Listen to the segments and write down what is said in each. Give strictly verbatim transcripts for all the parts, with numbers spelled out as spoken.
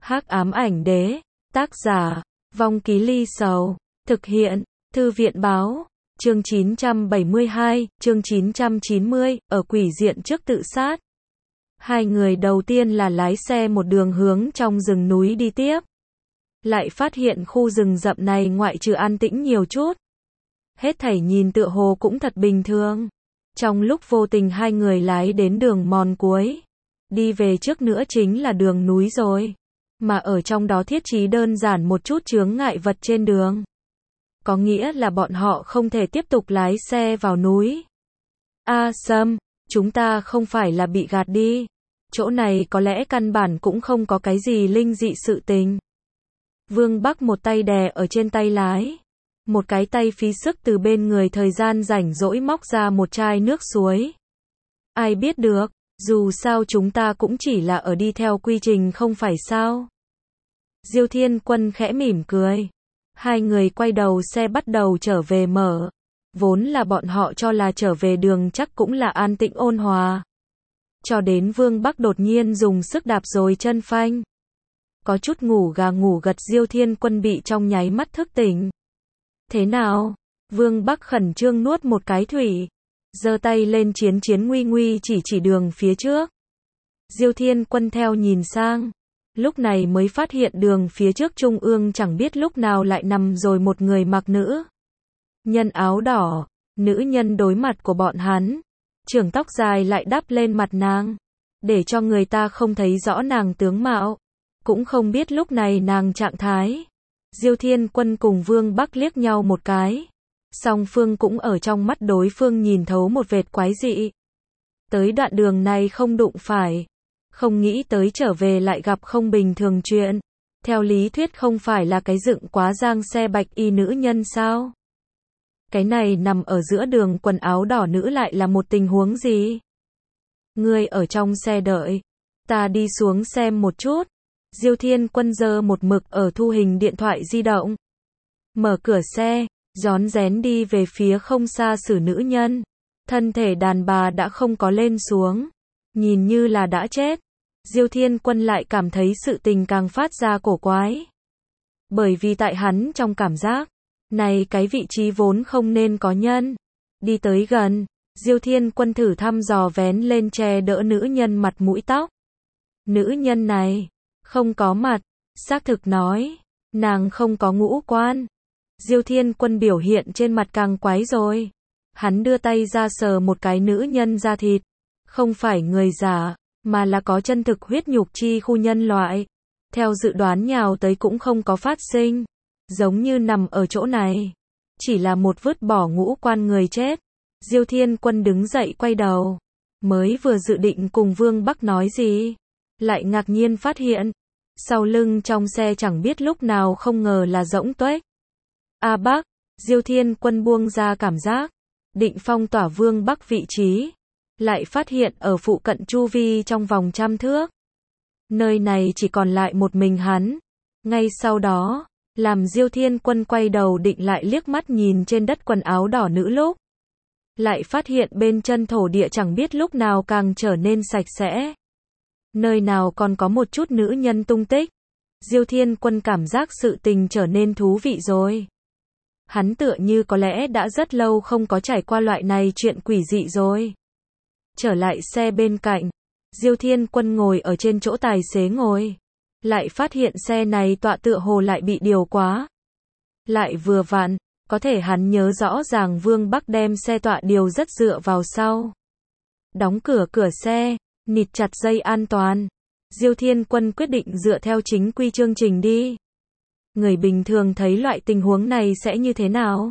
Hắc ám ảnh đế, tác giả, Vong Ký Ly Sầu, thực hiện, Thư viện báo, chương chín trăm bảy mươi hai, chương chín trăm chín mươi, ở quỷ diện trước tự sát. Hai người đầu tiên là lái xe một đường hướng trong rừng núi đi tiếp. Lại phát hiện khu rừng rậm này ngoại trừ an tĩnh nhiều chút. Hết thảy nhìn tựa hồ cũng thật bình thường. Trong lúc vô tình hai người lái đến đường mòn cuối. Đi về trước nữa chính là đường núi rồi. Mà ở trong đó thiết trí đơn giản một chút chướng ngại vật trên đường. Có nghĩa là bọn họ không thể tiếp tục lái xe vào núi. A Sâm, chúng ta không phải là bị gạt đi. Chỗ này có lẽ căn bản cũng không có cái gì linh dị sự tình. Vương Bắc một tay đè ở trên tay lái. Một cái tay phí sức từ bên người thời gian rảnh rỗi móc ra một chai nước suối. Ai biết được, dù sao chúng ta cũng chỉ là ở đi theo quy trình không phải sao. Diêu Thiên Quân khẽ mỉm cười. Hai người quay đầu xe bắt đầu trở về mở. Vốn là bọn họ cho là trở về đường chắc cũng là an tĩnh ôn hòa. Cho đến Vương Bắc đột nhiên dùng sức đạp rồi chân phanh. Có chút ngủ gà ngủ gật Diêu Thiên Quân bị trong nháy mắt thức tỉnh. Thế nào? Vương Bắc khẩn trương nuốt một cái thủy. Giơ tay lên chiến chiến nguy nguy chỉ chỉ đường phía trước. Diêu Thiên Quân theo nhìn sang. Lúc này mới phát hiện đường phía trước trung ương chẳng biết lúc nào lại nằm rồi một người mặc nữ nhân áo đỏ. Nữ nhân đối mặt của bọn hắn. Trưởng tóc dài lại đắp lên mặt nàng. Để cho người ta không thấy rõ nàng tướng mạo. Cũng không biết lúc này nàng trạng thái. Diêu Thiên Quân cùng Vương Bắc liếc nhau một cái. Song phương cũng ở trong mắt đối phương nhìn thấu một vệt quái dị. Tới đoạn đường này không đụng phải. Không nghĩ tới trở về lại gặp không bình thường chuyện. Theo lý thuyết không phải là cái dựng quá giang xe bạch y nữ nhân sao? Cái này nằm ở giữa đường quần áo đỏ nữ lại là một tình huống gì? Ngươi ở trong xe đợi. Ta đi xuống xem một chút. Diêu Thiên Quân giơ một mực ở thu hình điện thoại di động. Mở cửa xe, rón rén đi về phía không xa xử nữ nhân. Thân thể đàn bà đã không có lên xuống. Nhìn như là đã chết. Diêu Thiên Quân lại cảm thấy sự tình càng phát ra cổ quái. Bởi vì tại hắn trong cảm giác, này cái vị trí vốn không nên có nhân. Đi tới gần, Diêu Thiên Quân thử thăm dò vén lên che đỡ nữ nhân mặt mũi tóc. Nữ nhân này, không có mặt, xác thực nói, nàng không có ngũ quan. Diêu Thiên Quân biểu hiện trên mặt càng quái rồi. Hắn đưa tay ra sờ một cái nữ nhân da thịt. Không phải người giả, mà là có chân thực huyết nhục chi khu nhân loại. Theo dự đoán nhào tới cũng không có phát sinh. Giống như nằm ở chỗ này. Chỉ là một vứt bỏ ngũ quan người chết. Diêu Thiên Quân đứng dậy quay đầu. Mới vừa dự định cùng Vương Bắc nói gì. Lại ngạc nhiên phát hiện. Sau lưng trong xe chẳng biết lúc nào không ngờ là rỗng tuếch. A Bắc, Diêu Thiên Quân buông ra cảm giác. Định phong tỏa Vương Bắc vị trí. Lại phát hiện ở phụ cận chu vi trong vòng trăm thước. Nơi này chỉ còn lại một mình hắn. Ngay sau đó, làm Diêu Thiên Quân quay đầu định lại liếc mắt nhìn trên đất quần áo đỏ nữ lúc. Lại phát hiện bên chân thổ địa chẳng biết lúc nào càng trở nên sạch sẽ. Nơi nào còn có một chút nữ nhân tung tích. Diêu Thiên Quân cảm giác sự tình trở nên thú vị rồi. Hắn tựa như có lẽ đã rất lâu không có trải qua loại này chuyện quỷ dị rồi. Trở lại xe bên cạnh, Diêu Thiên Quân ngồi ở trên chỗ tài xế ngồi. Lại phát hiện xe này tọa tựa hồ lại bị điều quá. Lại vừa vặn, có thể hắn nhớ rõ ràng Vương Bắc đem xe tọa điều rất dựa vào sau. Đóng cửa cửa xe, nịt chặt dây an toàn. Diêu Thiên Quân quyết định dựa theo chính quy chương trình đi. Người bình thường thấy loại tình huống này sẽ như thế nào?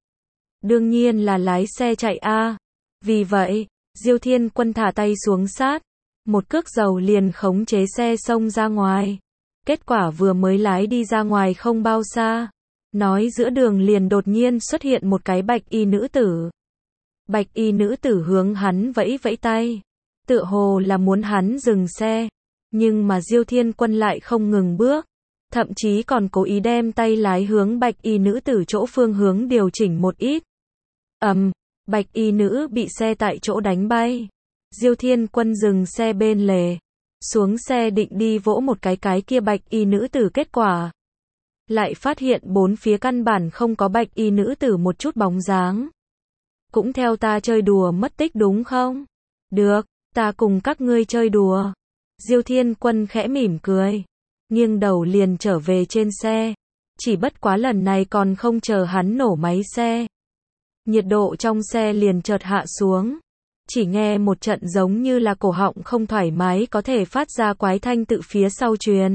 Đương nhiên là lái xe chạy a. Vì vậy, Diêu Thiên Quân thả tay xuống sát. Một cước dầu liền khống chế xe xông ra ngoài. Kết quả vừa mới lái đi ra ngoài không bao xa. Nói giữa đường liền đột nhiên xuất hiện một cái bạch y nữ tử. Bạch y nữ tử hướng hắn vẫy vẫy tay. Tựa hồ là muốn hắn dừng xe. Nhưng mà Diêu Thiên Quân lại không ngừng bước. Thậm chí còn cố ý đem tay lái hướng bạch y nữ tử chỗ phương hướng điều chỉnh một ít. Ầm, um, bạch y nữ bị xe tại chỗ đánh bay. Diêu Thiên Quân dừng xe bên lề. Xuống xe định đi vỗ một cái cái kia bạch y nữ tử, kết quả lại phát hiện bốn phía căn bản không có bạch y nữ tử một chút bóng dáng. Cũng theo ta chơi đùa mất tích đúng không? Được, ta cùng các ngươi chơi đùa. Diêu Thiên Quân khẽ mỉm cười, nghiêng đầu liền trở về trên xe. Chỉ bất quá lần này còn không chờ hắn nổ máy xe, nhiệt độ trong xe liền chợt hạ xuống. Chỉ nghe một trận giống như là cổ họng không thoải mái có thể phát ra quái thanh tự phía sau truyền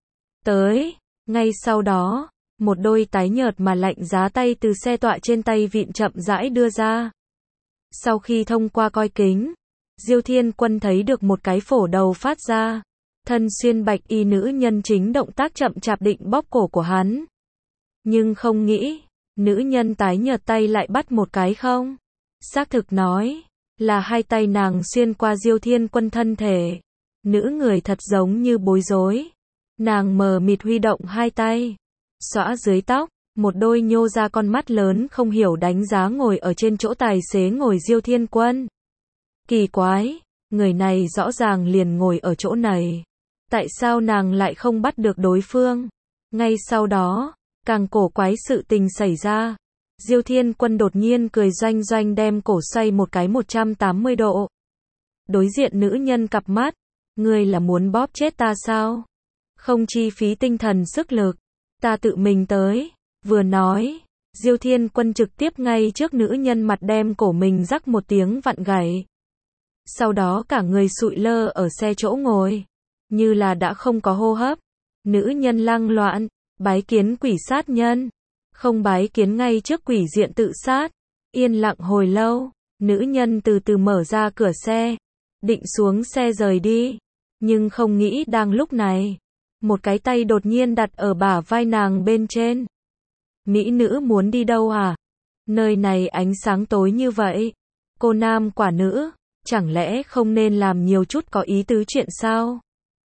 tới. Ngay sau đó, một đôi tái nhợt mà lạnh giá tay từ xe tọa trên tay vịn chậm rãi đưa ra. Sau khi thông qua coi kính, Diêu Thiên Quân thấy được một cái phổ đầu phát ra. Thân xuyên bạch y nữ nhân chính động tác chậm chạp định bóp cổ của hắn. Nhưng không nghĩ, nữ nhân tái nhợt tay lại bắt một cái không. Xác thực nói, là hai tay nàng xuyên qua Diêu Thiên Quân thân thể. Nữ người thật giống như bối rối. Nàng mờ mịt huy động hai tay, xõa dưới tóc, một đôi nhô ra con mắt lớn không hiểu đánh giá ngồi ở trên chỗ tài xế ngồi Diêu Thiên Quân. Kỳ quái, người này rõ ràng liền ngồi ở chỗ này. Tại sao nàng lại không bắt được đối phương? Ngay sau đó, càng cổ quái sự tình xảy ra. Diêu Thiên Quân đột nhiên cười doanh doanh đem cổ xoay một cái một trăm tám mươi độ. Đối diện nữ nhân cặp mắt, ngươi là muốn bóp chết ta sao? Không chi phí tinh thần sức lực, ta tự mình tới. Vừa nói, Diêu Thiên Quân trực tiếp ngay trước nữ nhân mặt đem cổ mình rắc một tiếng vặn gãy. Sau đó cả người sụi lơ ở xe chỗ ngồi, như là đã không có hô hấp. Nữ nhân lăng loạn, bái kiến quỷ sát nhân, không bái kiến ngay trước quỷ diện tự sát. Yên lặng hồi lâu, nữ nhân từ từ mở ra cửa xe, định xuống xe rời đi. Nhưng không nghĩ đang lúc này, một cái tay đột nhiên đặt ở bả vai nàng bên trên. Mỹ nữ muốn đi đâu à? Nơi này ánh sáng tối như vậy. Cô nam quả nữ, chẳng lẽ không nên làm nhiều chút có ý tứ chuyện sao?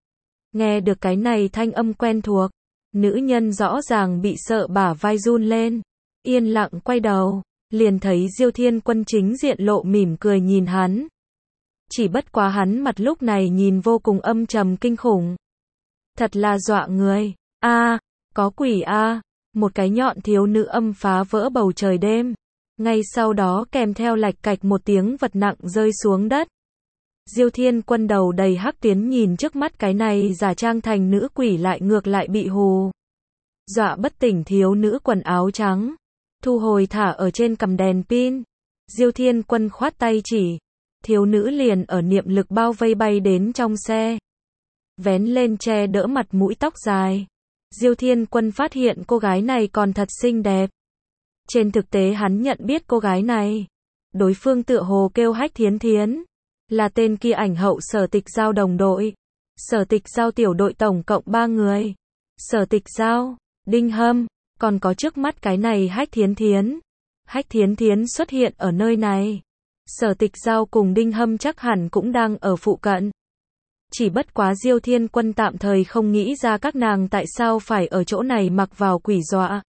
Nghe được cái này thanh âm quen thuộc, nữ nhân rõ ràng bị sợ bả vai run lên. Yên lặng quay đầu, liền thấy Diêu Thiên Quân chính diện lộ mỉm cười nhìn hắn. Chỉ bất quá hắn mặt lúc này nhìn vô cùng âm trầm kinh khủng. Thật là dọa người. A, à, có quỷ a. À. Một cái nhọn thiếu nữ âm phá vỡ bầu trời đêm. Ngay sau đó kèm theo lạch cạch một tiếng vật nặng rơi xuống đất. Diêu Thiên Quân đầu đầy hắc tuyến nhìn trước mắt cái này giả trang thành nữ quỷ lại ngược lại bị hù dọa bất tỉnh thiếu nữ quần áo trắng, thu hồi thả ở trên cầm đèn pin. Diêu Thiên Quân khoát tay chỉ, thiếu nữ liền ở niệm lực bao vây bay đến trong xe, vén lên che đỡ mặt mũi tóc dài. Diêu Thiên Quân phát hiện cô gái này còn thật xinh đẹp. Trên thực tế hắn nhận biết cô gái này, đối phương tựa hồ kêu Hách Thiến Thiến, là tên kia ảnh hậu Sở Tịch Giao đồng đội. Sở Tịch Giao tiểu đội tổng cộng ba người. Sở Tịch Giao, Đinh Hâm, còn có trước mắt cái này Hách Thiến Thiến. Hách Thiến Thiến xuất hiện ở nơi này. Sở Tịch Giao cùng Đinh Hâm chắc hẳn cũng đang ở phụ cận. Chỉ bất quá Diêu Thiên Quân tạm thời không nghĩ ra các nàng tại sao phải ở chỗ này mặc vào quỷ dọa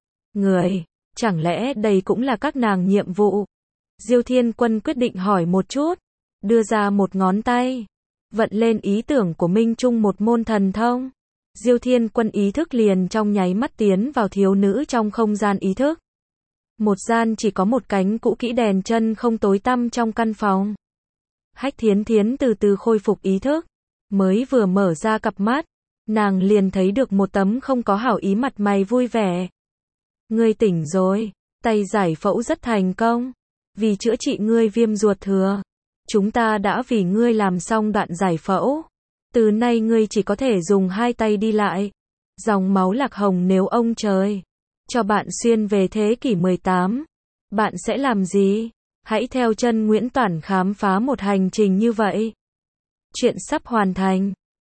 người. Chẳng lẽ đây cũng là các nàng nhiệm vụ? Diêu Thiên Quân quyết định hỏi một chút, đưa ra một ngón tay, vận lên ý tưởng của Minh Trung một môn thần thông. Diêu Thiên Quân ý thức liền trong nháy mắt tiến vào thiếu nữ trong không gian ý thức. Một gian chỉ có một cánh cũ kỹ đèn chân không tối tăm trong căn phòng. Hách Thiến Thiến từ từ khôi phục ý thức, mới vừa mở ra cặp mắt, nàng liền thấy được một tấm không có hảo ý mặt mày vui vẻ. Ngươi tỉnh rồi, tay giải phẫu rất thành công, vì chữa trị ngươi viêm ruột thừa. Chúng ta đã vì ngươi làm xong đoạn giải phẫu. Từ nay ngươi chỉ có thể dùng hai tay đi lại. Dòng máu lạc hồng nếu ông trời cho bạn xuyên về thế kỷ mười tám, bạn sẽ làm gì? Hãy theo chân Nguyễn Toản khám phá một hành trình như vậy. Chuyện sắp hoàn thành.